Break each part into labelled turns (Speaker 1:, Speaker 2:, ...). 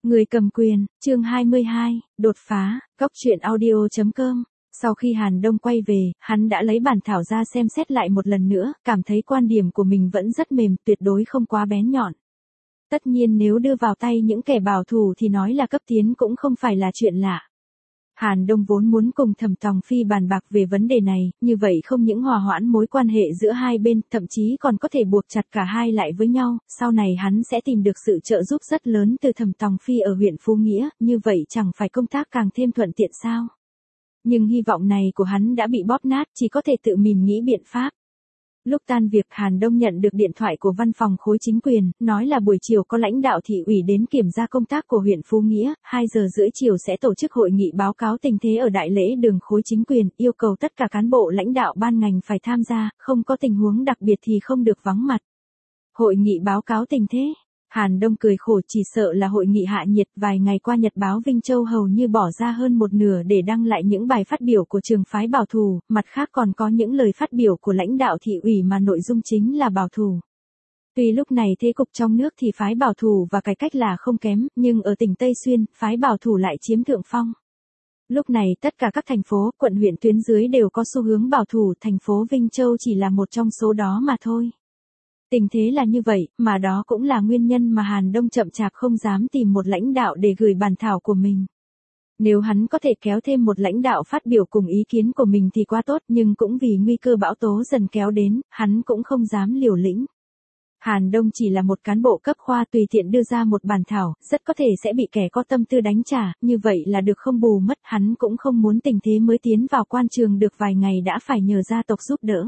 Speaker 1: Người cầm quyền, chương 22, đột phá, góc truyện audio.com. Sau khi Hàn Đông quay về, hắn đã lấy bản thảo ra xem xét lại một lần nữa, cảm thấy quan điểm của mình vẫn rất mềm, tuyệt đối không quá bén nhọn. Tất nhiên nếu đưa vào tay những kẻ bảo thủ thì nói là cấp tiến cũng không phải là chuyện lạ. Hàn Đông vốn muốn cùng Thẩm Tòng Phi bàn bạc về vấn đề này, như vậy không những hòa hoãn mối quan hệ giữa hai bên, thậm chí còn có thể buộc chặt cả hai lại với nhau, sau này hắn sẽ tìm được sự trợ giúp rất lớn từ Thẩm Tòng Phi ở huyện Phú Nghĩa, như vậy chẳng phải công tác càng thêm thuận tiện sao? Nhưng hy vọng này của hắn đã bị bóp nát, chỉ có thể tự mình nghĩ biện pháp. Lúc tan việc Hàn Đông nhận được điện thoại của văn phòng khối chính quyền, nói là buổi chiều có lãnh đạo thị ủy đến kiểm tra công tác của huyện Phú Nghĩa, 2 giờ rưỡi chiều sẽ tổ chức hội nghị báo cáo tình thế ở đại lễ đường khối chính quyền, yêu cầu tất cả cán bộ lãnh đạo ban ngành phải tham gia, không có tình huống đặc biệt thì không được vắng mặt. Hội nghị báo cáo tình thế. Hàn Đông cười khổ, chỉ sợ là hội nghị hạ nhiệt, vài ngày qua Nhật báo Vinh Châu hầu như bỏ ra hơn một nửa để đăng lại những bài phát biểu của trường phái bảo thủ, mặt khác còn có những lời phát biểu của lãnh đạo thị ủy mà nội dung chính là bảo thủ. Tuy lúc này thế cục trong nước thì phái bảo thủ và cải cách là không kém, nhưng ở tỉnh Tây Xuyên, phái bảo thủ lại chiếm thượng phong. Lúc này tất cả các thành phố, quận huyện tuyến dưới đều có xu hướng bảo thủ, thành phố Vinh Châu chỉ là một trong số đó mà thôi. Tình thế là như vậy, mà đó cũng là nguyên nhân mà Hàn Đông chậm chạp không dám tìm một lãnh đạo để gửi bản thảo của mình. Nếu hắn có thể kéo thêm một lãnh đạo phát biểu cùng ý kiến của mình thì quá tốt, nhưng cũng vì nguy cơ bão tố dần kéo đến, hắn cũng không dám liều lĩnh. Hàn Đông chỉ là một cán bộ cấp khoa tùy tiện đưa ra một bản thảo, rất có thể sẽ bị kẻ có tâm tư đánh trả, như vậy là được không bù mất, hắn cũng không muốn tình thế mới tiến vào quan trường được vài ngày đã phải nhờ gia tộc giúp đỡ.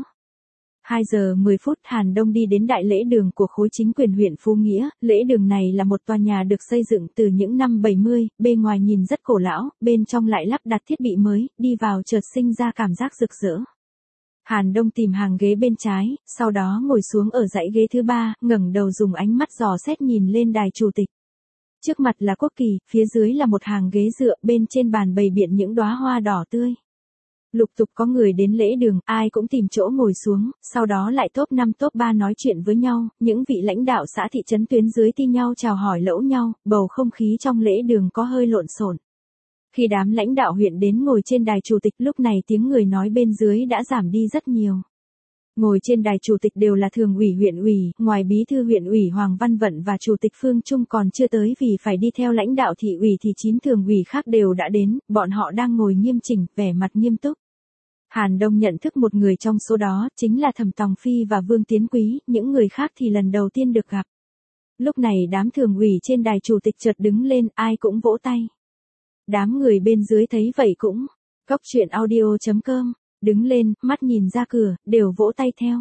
Speaker 1: 2 giờ 10 phút Hàn Đông đi đến đại lễ đường của khối chính quyền huyện Phú Nghĩa, lễ đường này là một tòa nhà được xây dựng từ những năm 70, bên ngoài nhìn rất cổ lão, bên trong lại lắp đặt thiết bị mới, đi vào chợt sinh ra cảm giác rực rỡ. Hàn Đông tìm hàng ghế bên trái, sau đó ngồi xuống ở dãy ghế thứ 3, ngẩng đầu dùng ánh mắt dò xét nhìn lên đài chủ tịch. Trước mặt là quốc kỳ, phía dưới là một hàng ghế dựa, bên trên bàn bày biện những đóa hoa đỏ tươi. Lục tục có người đến lễ đường, ai cũng tìm chỗ ngồi xuống, sau đó lại top 5 top 3 nói chuyện với nhau, những vị lãnh đạo xã thị trấn tuyến dưới thi nhau chào hỏi lẫu nhau, bầu không khí trong lễ đường có hơi lộn xộn. Khi đám lãnh đạo huyện đến ngồi trên đài chủ tịch lúc này tiếng người nói bên dưới đã giảm đi rất nhiều. Ngồi trên đài chủ tịch đều là thường ủy huyện ủy, ngoài bí thư huyện ủy Hoàng Văn Vận và chủ tịch Phương Trung còn chưa tới vì phải đi theo lãnh đạo thị ủy thì 9 thường ủy khác đều đã đến, bọn họ đang ngồi nghiêm chỉnh, vẻ mặt nghiêm túc. Hàn Đông nhận thức một người trong số đó, chính là Thẩm Tòng Phi và Vương Tiến Quý, những người khác thì lần đầu tiên được gặp. Lúc này đám thường ủy trên đài chủ tịch chợt đứng lên, ai cũng vỗ tay. Đám người bên dưới thấy vậy cũng, góc truyện audio.com, đứng lên, mắt nhìn ra cửa, đều vỗ tay theo.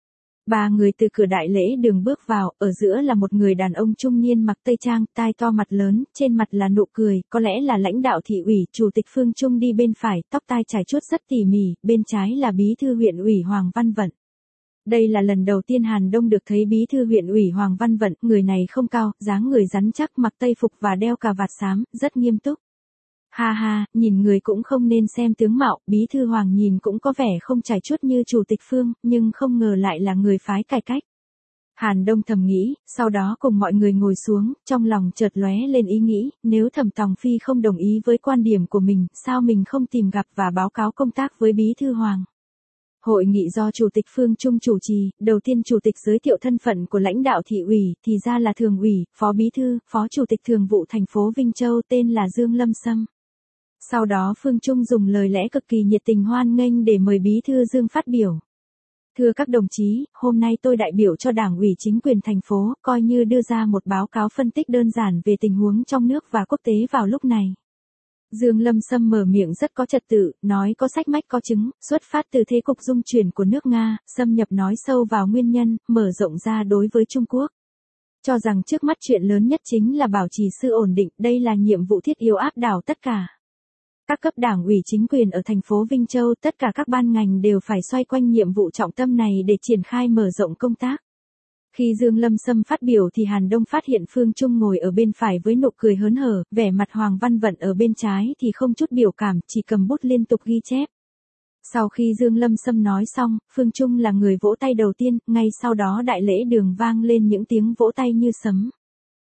Speaker 1: 3 người từ cửa đại lễ đường bước vào, ở giữa là một người đàn ông trung niên mặc tây trang, tai to mặt lớn, trên mặt là nụ cười, có lẽ là lãnh đạo thị ủy, chủ tịch Phương Trung đi bên phải, tóc tai chải chuốt rất tỉ mỉ, bên trái là bí thư huyện ủy Hoàng Văn Vận. Đây là lần đầu tiên Hàn Đông được thấy bí thư huyện ủy Hoàng Văn Vận, người này không cao, dáng người rắn chắc, mặc tây phục và đeo cà vạt xám, rất nghiêm túc. Ha ha, nhìn người cũng không nên xem tướng mạo, bí thư Hoàng nhìn cũng có vẻ không chải chuốt như chủ tịch Phương, nhưng không ngờ lại là người phái cải cách. Hàn Đông thầm nghĩ, sau đó cùng mọi người ngồi xuống, trong lòng chợt lóe lên ý nghĩ, nếu Thẩm Tòng Phi không đồng ý với quan điểm của mình, sao mình không tìm gặp và báo cáo công tác với bí thư Hoàng. Hội nghị do chủ tịch Phương Trung chủ trì, đầu tiên chủ tịch giới thiệu thân phận của lãnh đạo thị ủy, thì ra là thường ủy, phó bí thư, phó chủ tịch thường vụ thành phố Vinh Châu tên là Dương Lâm Sâm. Sau đó Phương Trung dùng lời lẽ cực kỳ nhiệt tình hoan nghênh để mời bí thư Dương phát biểu. Thưa các đồng chí, hôm nay tôi đại biểu cho Đảng ủy chính quyền thành phố, coi như đưa ra một báo cáo phân tích đơn giản về tình huống trong nước và quốc tế vào lúc này. Dương Lâm Sâm mở miệng rất có trật tự, nói có sách mách có chứng, xuất phát từ thế cục dung chuyển của nước Nga, xâm nhập nói sâu vào nguyên nhân, mở rộng ra đối với Trung Quốc. Cho rằng trước mắt chuyện lớn nhất chính là bảo trì sự ổn định, đây là nhiệm vụ thiết yếu áp đảo tất cả. Các cấp đảng ủy chính quyền ở thành phố Vinh Châu, tất cả các ban ngành đều phải xoay quanh nhiệm vụ trọng tâm này để triển khai mở rộng công tác. Khi Dương Lâm Sâm phát biểu thì Hàn Đông phát hiện Phương Trung ngồi ở bên phải với nụ cười hớn hở, vẻ mặt Hoàng Văn Vận ở bên trái thì không chút biểu cảm, chỉ cầm bút liên tục ghi chép. Sau khi Dương Lâm Sâm nói xong, Phương Trung là người vỗ tay đầu tiên, ngay sau đó đại lễ đường vang lên những tiếng vỗ tay như sấm.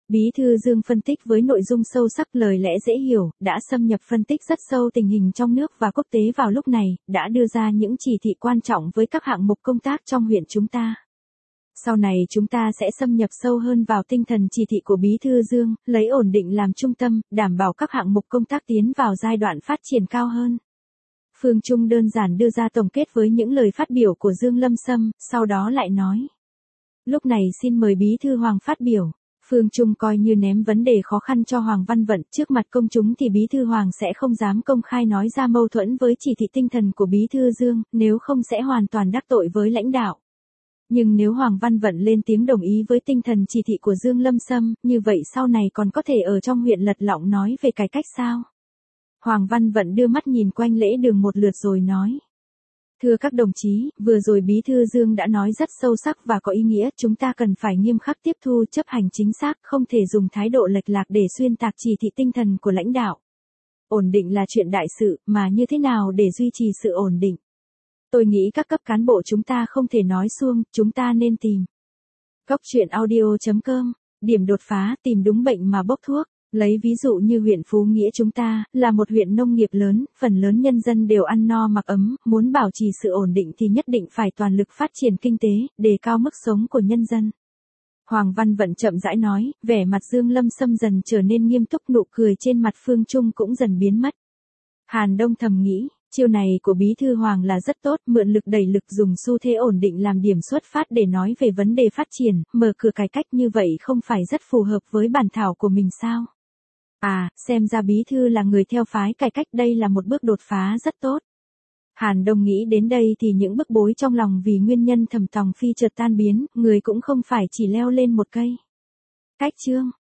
Speaker 1: Bí thư Dương phân tích với nội dung sâu sắc, lời lẽ dễ hiểu, đã xâm nhập phân tích rất sâu tình hình trong nước và quốc tế vào lúc này, đã đưa ra những chỉ thị quan trọng với các hạng mục công tác trong huyện chúng ta. Sau này chúng ta sẽ xâm nhập sâu hơn vào tinh thần chỉ thị của Bí thư Dương, lấy ổn định làm trung tâm, đảm bảo các hạng mục công tác tiến vào giai đoạn phát triển cao hơn. Phương Trung đơn giản đưa ra tổng kết với những lời phát biểu của Dương Lâm Sâm, sau đó lại nói. Lúc này xin mời Bí thư Hoàng phát biểu. Phương Trung coi như ném vấn đề khó khăn cho Hoàng Văn Vận, trước mặt công chúng thì Bí thư Hoàng sẽ không dám công khai nói ra mâu thuẫn với chỉ thị tinh thần của Bí thư Dương, nếu không sẽ hoàn toàn đắc tội với lãnh đạo. Nhưng nếu Hoàng Văn Vận lên tiếng đồng ý với tinh thần chỉ thị của Dương Lâm Sâm, như vậy sau này còn có thể ở trong huyện lật lọng nói về cải cách sao? Hoàng Văn Vận đưa mắt nhìn quanh lễ đường một lượt rồi nói. Thưa các đồng chí, vừa rồi Bí thư Dương đã nói rất sâu sắc và có ý nghĩa, chúng ta cần phải nghiêm khắc tiếp thu chấp hành chính xác, không thể dùng thái độ lệch lạc để xuyên tạc chỉ thị tinh thần của lãnh đạo. Ổn định là chuyện đại sự, mà như thế nào để duy trì sự ổn định? Tôi nghĩ các cấp cán bộ chúng ta không thể nói suông, chúng ta nên tìm. Góc truyện audio.com, điểm đột phá, tìm đúng bệnh mà bốc thuốc. Lấy ví dụ như huyện Phú Nghĩa chúng ta, là một huyện nông nghiệp lớn, phần lớn nhân dân đều ăn no mặc ấm, muốn bảo trì sự ổn định thì nhất định phải toàn lực phát triển kinh tế, đề cao mức sống của nhân dân. Hoàng Văn Vận chậm rãi nói, vẻ mặt Dương Lâm Sâm dần trở nên nghiêm túc, nụ cười trên mặt Phương Trung cũng dần biến mất. Hàn Đông thầm nghĩ, chiêu này của Bí thư Hoàng là rất tốt, mượn lực đẩy lực, dùng xu thế ổn định làm điểm xuất phát để nói về vấn đề phát triển, mở cửa cải cách, như vậy không phải rất phù hợp với bản thảo của mình sao? À, xem ra Bí thư là người theo phái cải cách, đây là một bước đột phá rất tốt. Hàn Đông nghĩ đến đây thì những bức bối trong lòng vì nguyên nhân Thẩm Tòng Phi chợt tan biến, người cũng không phải chỉ leo lên một cây. Cách chương